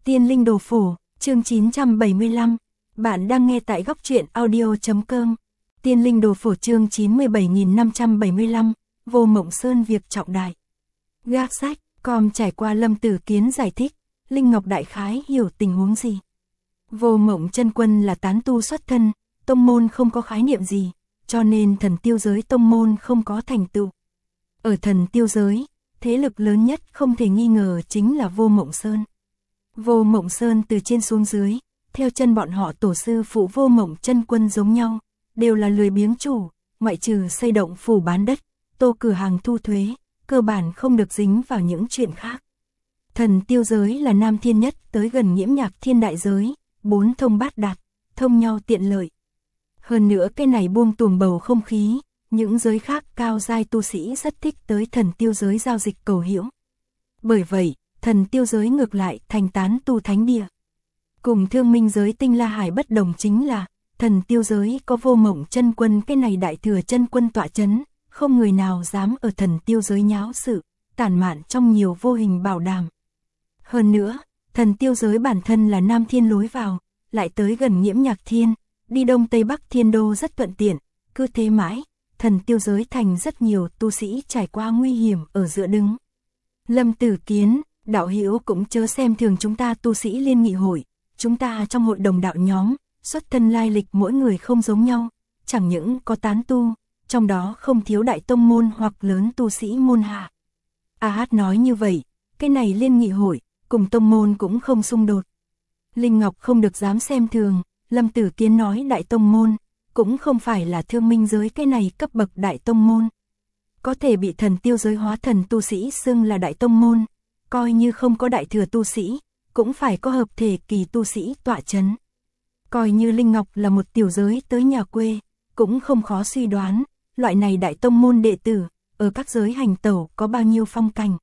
Tiên Linh Đồ Phổ, chương 975. Bạn đang nghe tại góc truyện audio.com. Tiên Linh Đồ Phổ chương 97575. Vô Mộng Sơn việc trọng đại. Gác sách, com trải qua Lâm Tử Kiến giải thích, Linh Ngọc đại khái hiểu tình huống gì. Vô Mộng chân quân là tán tu xuất thân, tông môn không có khái niệm gì, cho nên thần tiêu giới tông môn không có thành tựu. Ở thần tiêu giới, thế lực lớn nhất không thể nghi ngờ chính là Vô Mộng Sơn. Vô Mộng Sơn từ trên xuống dưới, theo chân bọn họ tổ sư phụ Vô Mộng chân quân giống nhau, đều là lười biếng chủ, ngoại trừ xây động phủ bán đất, tô cửa hàng thu thuế, cơ bản không được dính vào những chuyện khác. Thần tiêu giới là nam thiên nhất tới gần nhiễm nhạc thiên đại giới, bốn thông bát đạt, thông nhau tiện lợi. Hơn nữa cái này buông tuồng bầu không khí, những giới khác cao giai tu sĩ rất thích tới thần tiêu giới giao dịch cầu hữu. Bởi vậy, thần tiêu giới ngược lại thành tán tu thánh địa. Cùng Thương Minh giới Tinh La Hải bất đồng chính là, thần tiêu giới có Vô Mộng chân quân cái này đại thừa chân quân tọa chấn, không người nào dám ở thần tiêu giới nháo sự, tản mạn trong nhiều vô hình bảo đảm. Hơn nữa, thần tiêu giới bản thân là nam thiên lối vào, lại tới gần nhiễm nhạc thiên, đi đông tây bắc thiên đô rất thuận tiện, cứ thế mãi, thần tiêu giới thành rất nhiều tu sĩ trải qua nguy hiểm ở giữa đứng. Lâm Tử Kiến, đạo hữu cũng chớ xem thường chúng ta tu sĩ liên nghị hội, chúng ta trong hội đồng đạo nhóm, xuất thân lai lịch mỗi người không giống nhau, chẳng những có tán tu, trong đó không thiếu đại tông môn hoặc lớn tu sĩ môn hạ. A Hát nói như vậy, cái này liên nghị hội, cùng tông môn cũng không xung đột. Linh Ngọc không được dám xem thường, Lâm Tử Kiến nói đại tông môn, cũng không phải là Thương Minh giới cái này cấp bậc đại tông môn. Có thể bị thần tiêu giới hóa thần tu sĩ xưng là đại tông môn, coi như không có đại thừa tu sĩ, cũng phải có hợp thể kỳ tu sĩ tọa chấn. Coi như Linh Ngọc là một tiểu giới tới nhà quê, cũng không khó suy đoán, loại này đại tông môn đệ tử, ở các giới hành tẩu có bao nhiêu phong cảnh.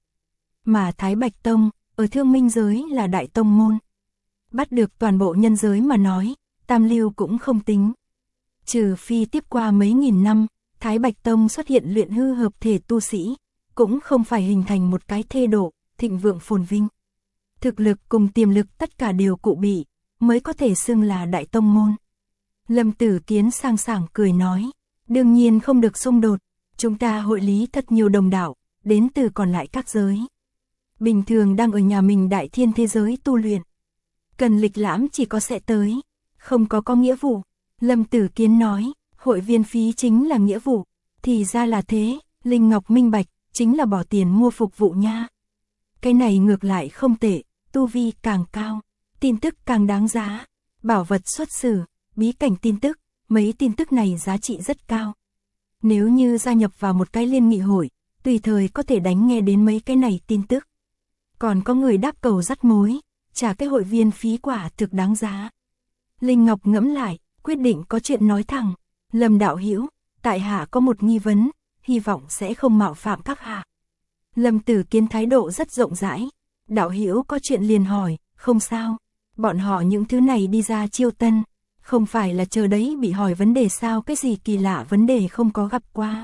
Mà Thái Bạch Tông, ở Thương Minh giới là đại tông môn. Bắt được toàn bộ nhân giới mà nói, tam lưu cũng không tính. Trừ phi tiếp qua mấy nghìn năm, Thái Bạch Tông xuất hiện luyện hư hợp thể tu sĩ, cũng không phải hình thành một cái thê độ, thịnh vượng phồn vinh. Thực lực cùng tiềm lực tất cả đều cụ bị, mới có thể xưng là đại tông môn. Lâm Tử Kiến sang sảng cười nói, đương nhiên không được xung đột, chúng ta hội lý thật nhiều đồng đạo, đến từ còn lại các giới. Bình thường đang ở nhà mình đại thiên thế giới tu luyện. Cần lịch lãm chỉ có sẽ tới, không có nghĩa vụ. Lâm Tử Kiến nói, hội viên phí chính là nghĩa vụ, thì ra là thế, Linh Ngọc minh bạch, chính là bỏ tiền mua phục vụ nha. Cái này ngược lại không tệ, tu vi càng cao, tin tức càng đáng giá, bảo vật xuất xử, bí cảnh tin tức, mấy tin tức này giá trị rất cao. Nếu như gia nhập vào một cái liên nghị hội, tùy thời có thể đánh nghe đến mấy cái này tin tức. Còn có người đáp cầu dắt mối, trả cái hội viên phí quả thực đáng giá. Linh Ngọc ngẫm lại, quyết định có chuyện nói thẳng. Lâm đạo hữu, tại hạ có một nghi vấn, hy vọng sẽ không mạo phạm các hạ. Lâm Tử Kiến thái độ rất rộng rãi. Đạo hữu có chuyện liền hỏi, không sao. Bọn họ những thứ này đi ra chiêu tân, không phải là chờ đấy bị hỏi vấn đề sao, cái gì kỳ lạ vấn đề không có gặp qua.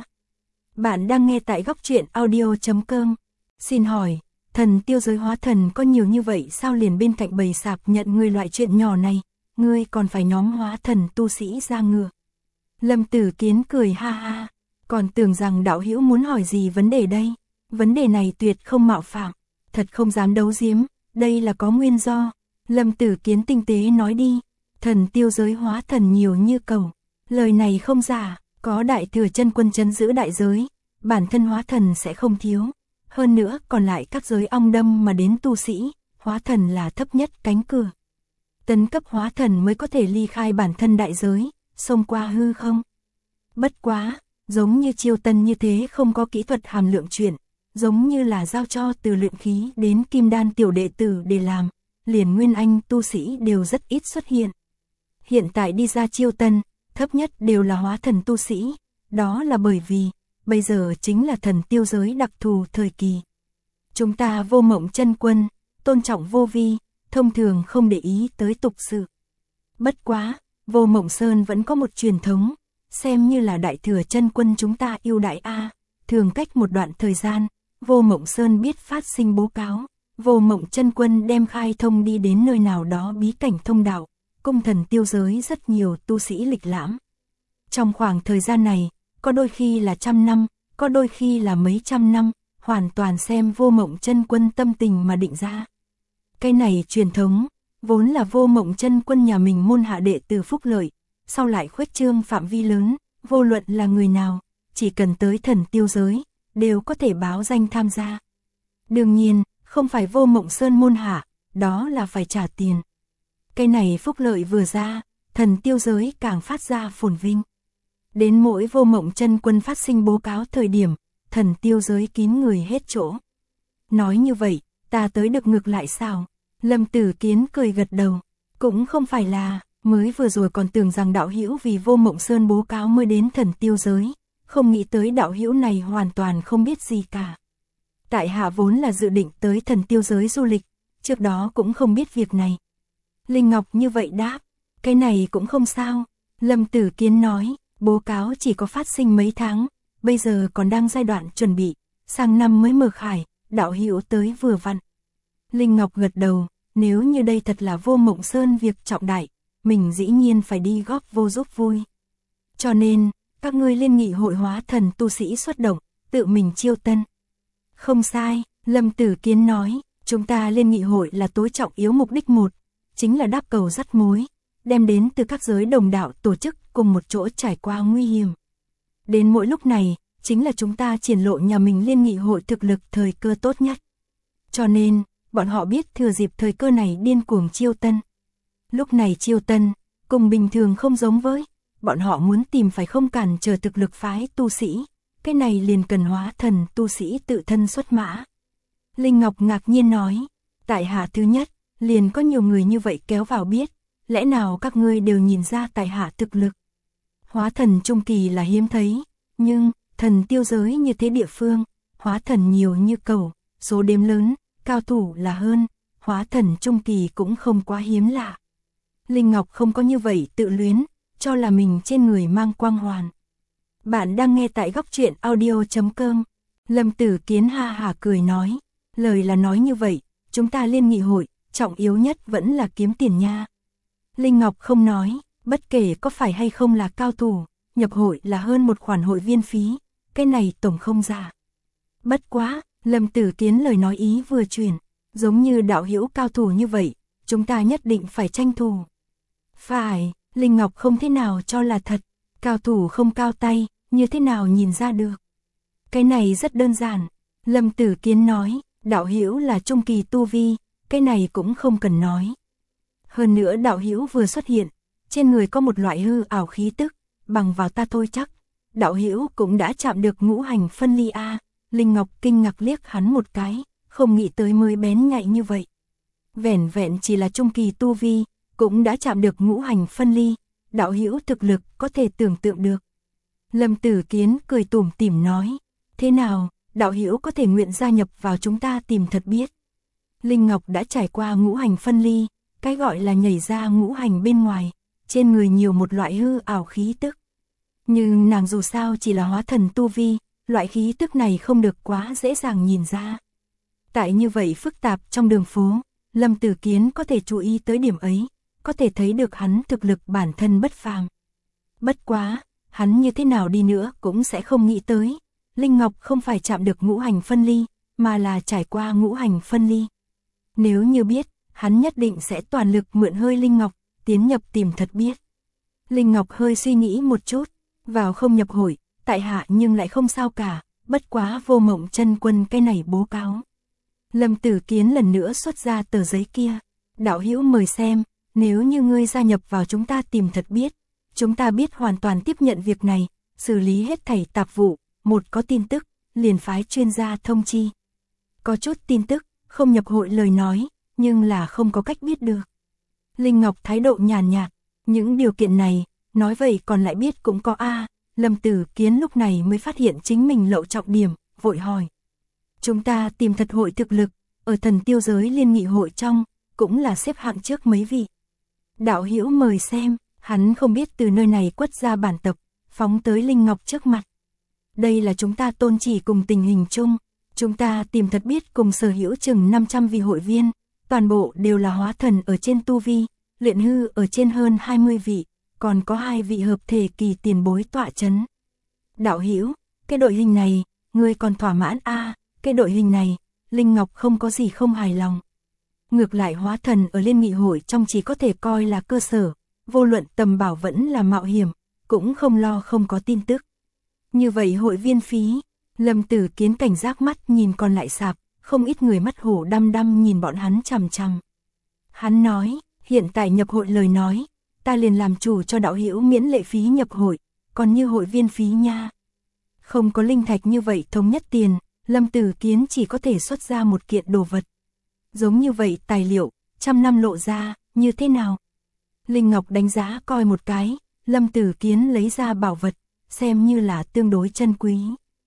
Bạn đang nghe tại góc truyện audio.com. Xin hỏi, thần tiêu giới hóa thần có nhiều như vậy sao, liền bên cạnh bầy sạp nhận người loại chuyện nhỏ này, ngươi còn phải nhóm hóa thần tu sĩ ra ngựa. Lâm Tử Kiến cười ha ha, còn tưởng rằng đạo hữu muốn hỏi gì vấn đề đây, vấn đề này tuyệt không mạo phạm, thật không dám đấu giếm, đây là có nguyên do. Lâm Tử Kiến tinh tế nói đi, thần tiêu giới hóa thần nhiều như cầu, lời này không giả, có đại thừa chân quân trấn giữ đại giới, bản thân hóa thần sẽ không thiếu, hơn nữa còn lại các giới ong đâm mà đến tu sĩ, hóa thần là thấp nhất cánh cửa. Tấn cấp hóa thần mới có thể ly khai bản thân đại giới, xông qua hư không. Bất quá, giống như chiêu tân như thế không có kỹ thuật hàm lượng chuyện, giống như là giao cho từ luyện khí đến kim đan tiểu đệ tử để làm, liền nguyên anh tu sĩ đều rất ít xuất hiện. Hiện tại đi ra chiêu tân, thấp nhất đều là hóa thần tu sĩ, đó là bởi vì, bây giờ chính là thần tiêu giới đặc thù thời kỳ. Chúng ta Vô Mộng chân quân, tôn trọng vô vi, thông thường không để ý tới tục sự. Bất quá, Vô Mộng Sơn vẫn có một truyền thống, xem như là đại thừa chân quân chúng ta yêu đại a, thường cách một đoạn thời gian, Vô Mộng Sơn biết phát sinh bố cáo, Vô Mộng Chân Quân đem khai thông đi đến nơi nào đó bí cảnh thông đạo, cung thần tiêu giới rất nhiều tu sĩ lịch lãm. Trong khoảng thời gian này, có đôi khi là 100 năm, có đôi khi là mấy trăm năm, hoàn toàn xem Vô Mộng Chân Quân tâm tình mà định ra. Cái này truyền thống, vốn là Vô Mộng Chân Quân nhà mình môn hạ đệ tử phúc lợi, sau lại khuếch trương phạm vi lớn, vô luận là người nào, chỉ cần tới thần tiêu giới, đều có thể báo danh tham gia. Đương nhiên, không phải Vô Mộng Sơn môn hạ, đó là phải trả tiền. Cái này phúc lợi vừa ra, thần tiêu giới càng phát ra phồn vinh. Đến mỗi Vô Mộng Chân Quân phát sinh báo cáo thời điểm, thần tiêu giới kín người hết chỗ. Nói như vậy, ta tới được ngược lại sao? Lâm Tử Kiến cười gật đầu, cũng không phải là, mới vừa rồi còn tưởng rằng đạo hữu vì Vô Mộng Sơn báo cáo mới đến thần tiêu giới, không nghĩ tới đạo hữu này hoàn toàn không biết gì cả. Tại hạ vốn là dự định tới thần tiêu giới du lịch, trước đó cũng không biết việc này. Linh Ngọc như vậy đáp, cái này cũng không sao. Lâm Tử Kiến nói, báo cáo chỉ có phát sinh mấy tháng, bây giờ còn đang giai đoạn chuẩn bị, sang năm mới mở khải, đạo hữu tới vừa vặn. Linh Ngọc gật đầu, nếu như đây thật là Vô Mộng Sơn việc trọng đại, mình dĩ nhiên phải đi góp vô giúp vui. Cho nên, các ngươi liên nghị hội hóa thần tu sĩ xuất động, tự mình chiêu tân. Không sai, Lâm Tử Kiến nói, chúng ta liên nghị hội là tối trọng yếu mục đích một, chính là đáp cầu dắt mối, đem đến từ các giới đồng đạo tổ chức cùng một chỗ trải qua nguy hiểm. Đến mỗi lúc này, chính là chúng ta triển lộ nhà mình liên nghị hội thực lực thời cơ tốt nhất. Cho nên, bọn họ biết thừa dịp thời cơ này điên cuồng chiêu tân. Lúc này chiêu tân, cùng bình thường không giống với, bọn họ muốn tìm phải không cản trở thực lực phái tu sĩ, cái này liền cần hóa thần tu sĩ tự thân xuất mã. Linh Ngọc ngạc nhiên nói, tại hạ thứ nhất, liền có nhiều người như vậy kéo vào biết, lẽ nào các ngươi đều nhìn ra tại hạ thực lực. Hóa thần trung kỳ là hiếm thấy, nhưng thần tiêu giới như thế địa phương, hóa thần nhiều như cầu, số đếm lớn, cao thủ là hơn, hóa thần trung kỳ cũng không quá hiếm lạ. Linh Ngọc không có như vậy tự luyến, cho là mình trên người mang quang hoàn. Bạn đang nghe tại góc truyện audio.com. Lâm Tử Kiến ha hả cười nói, lời là nói như vậy, chúng ta liên nghị hội, trọng yếu nhất vẫn là kiếm tiền nha. Linh Ngọc không nói, bất kể có phải hay không là cao thủ, nhập hội là hơn một khoản hội viên phí, cái này tổng không giả. Bất quá, Lâm Tử Kiến lời nói ý vừa chuyển, giống như đạo hữu cao thủ như vậy, chúng ta nhất định phải tranh thủ. Phải, Linh Ngọc không thế nào cho là thật, cao thủ không cao tay, như thế nào nhìn ra được. Cái này rất đơn giản, Lâm Tử Kiến nói, đạo hữu là trung kỳ tu vi, cái này cũng không cần nói. Hơn nữa đạo hữu vừa xuất hiện, trên người có một loại hư ảo khí tức, bằng vào ta thôi chắc, đạo hữu cũng đã chạm được ngũ hành phân ly a. Linh Ngọc kinh ngạc liếc hắn một cái, không nghĩ tới mới bén nhạy như vậy. Vẻn vẹn chỉ là trung kỳ tu vi, cũng đã chạm được ngũ hành phân ly, đạo hữu thực lực có thể tưởng tượng được. Lâm Tử Kiến cười tủm tỉm nói, thế nào, đạo hữu có thể nguyện gia nhập vào chúng ta tìm thật biết. Linh Ngọc đã trải qua ngũ hành phân ly, cái gọi là nhảy ra ngũ hành bên ngoài, trên người nhiều một loại hư ảo khí tức. Nhưng nàng dù sao chỉ là hóa thần tu vi, loại khí tức này không được quá dễ dàng nhìn ra. Tại như vậy phức tạp trong đường phố, Lâm Tử Kiến có thể chú ý tới điểm ấy, có thể thấy được hắn thực lực bản thân bất phàm. Bất quá, hắn như thế nào đi nữa cũng sẽ không nghĩ tới, Linh Ngọc không phải chạm được ngũ hành phân ly, mà là trải qua ngũ hành phân ly. Nếu như biết, hắn nhất định sẽ toàn lực mượn hơi Linh Ngọc, tiến nhập tìm thật biết. Linh Ngọc hơi suy nghĩ một chút, vào không nhập hội, tại hạ nhưng lại không sao cả, bất quá Vô Mộng Chân Quân cái này bố cáo. Lâm Tử Kiến lần nữa xuất ra tờ giấy kia, đạo hữu mời xem, nếu như ngươi gia nhập vào chúng ta tìm thật biết, chúng ta biết hoàn toàn tiếp nhận việc này, xử lý hết thảy tạp vụ, một có tin tức, liền phái chuyên gia thông chi. Có chút tin tức, không nhập hội lời nói, nhưng là không có cách biết được. Linh Ngọc thái độ nhàn nhạt, những điều kiện này, nói vậy còn lại biết cũng có a. Lâm Tử Kiến lúc này mới phát hiện chính mình lậu trọng điểm, vội hỏi. Chúng ta tìm thật hội thực lực, ở thần tiêu giới liên nghị hội trong, cũng là xếp hạng trước mấy vị. Đạo hữu mời xem, hắn không biết từ nơi này quất ra bản tập, phóng tới Linh Ngọc trước mặt. Đây là chúng ta tôn chỉ cùng tình hình chung, Chúng ta tìm thật biết cùng sở hữu chừng 500 vị hội viên, toàn bộ đều là hóa thần ở trên tu vi, luyện hư ở trên hơn 20 vị, còn có 2 vị hợp thể kỳ tiền bối tọa chấn. Đạo hữu, cái đội hình này, ngươi còn thỏa mãn cái đội hình này, Linh Ngọc không có gì không hài lòng. Ngược lại hóa thần ở liên nghị hội trong chỉ có thể coi là cơ sở, vô luận tầm bảo vẫn là mạo hiểm, cũng không lo không có tin tức. Như vậy hội viên phí, Lâm Tử Kiến cảnh giác mắt nhìn còn lại sạp, không ít người mắt hổ đăm đăm nhìn bọn hắn chằm chằm. Hắn nói, hiện tại nhập hội lời nói, ta liền làm chủ cho đạo hữu miễn lệ phí nhập hội, còn như hội viên phí nha. Không có linh thạch như vậy thống nhất tiền, Lâm Tử Kiến chỉ có thể xuất ra một kiện đồ vật. Giống như vậy tài liệu, 100 năm lộ ra, như thế nào? Linh Ngọc đánh giá coi một cái, Lâm Tử Kiến lấy ra bảo vật, xem như là tương đối chân quý.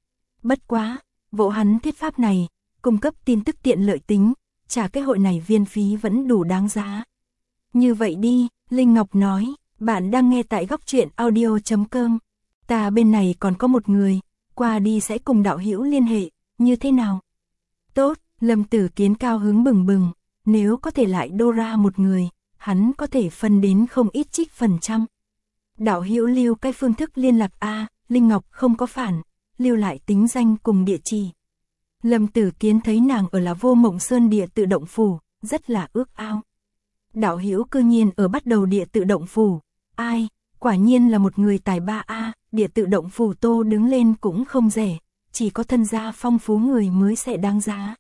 Bất quá, vỗ hắn thuyết pháp này, cung cấp tin tức tiện lợi tính, trả cái hội này viên phí vẫn đủ đáng giá. Như vậy đi, Linh Ngọc nói, bạn đang nghe tại góc truyện audio.com. Ta bên này còn có một người, qua đi sẽ cùng đạo hữu liên hệ, như thế nào? Tốt, Lâm Tử Kiến cao hứng bừng bừng, nếu có thể lại đô ra một người, hắn có thể phân đến không ít trích phần trăm. Đạo hữu lưu cái phương thức liên lạc Linh Ngọc không có phản, lưu lại tính danh cùng địa chỉ. Lâm Tử Kiến thấy nàng ở là Vô Mộng Sơn địa tự động phủ, rất là ước ao. Đạo hữu cư nhiên ở bắt đầu địa tự động phủ, quả nhiên là một người tài ba địa tự động phủ tô đứng lên cũng không rẻ, chỉ có thân gia phong phú người mới sẽ đáng giá.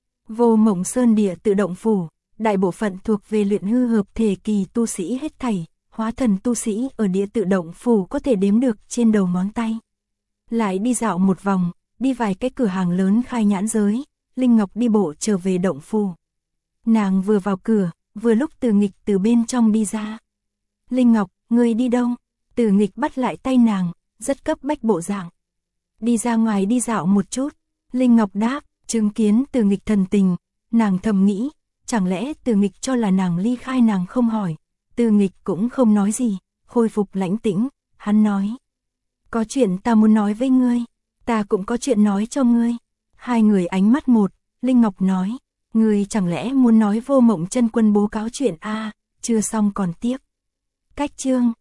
Vô Mộng Sơn địa tự động phủ, đại bộ phận thuộc về luyện hư hợp thể kỳ tu sĩ hết thảy, hóa thần tu sĩ ở địa tự động phủ có thể đếm được trên đầu ngón tay. Lại đi dạo một vòng, đi vài cái cửa hàng lớn khai nhãn giới, Linh Ngọc đi bộ trở về động phủ. Nàng vừa vào cửa, vừa lúc Từ Nghịch từ bên trong đi ra. Linh Ngọc, ngươi đi đâu? Từ Nghịch bắt lại tay nàng, rất cấp bách bộ dạng. Đi ra ngoài đi dạo một chút. Linh Ngọc đáp, chứng kiến Từ Nghịch thần tình, nàng thầm nghĩ, chẳng lẽ Từ Nghịch cho là nàng ly khai nàng không hỏi. Từ Nghịch cũng không nói gì, khôi phục lãnh tĩnh, hắn nói. Có chuyện ta muốn nói với ngươi, ta cũng có chuyện nói cho ngươi. Hai người ánh mắt một, Linh Ngọc nói, ngươi chẳng lẽ muốn nói Vô Mộng Chân Quân bố cáo chuyện chưa xong còn tiếp. Cách chương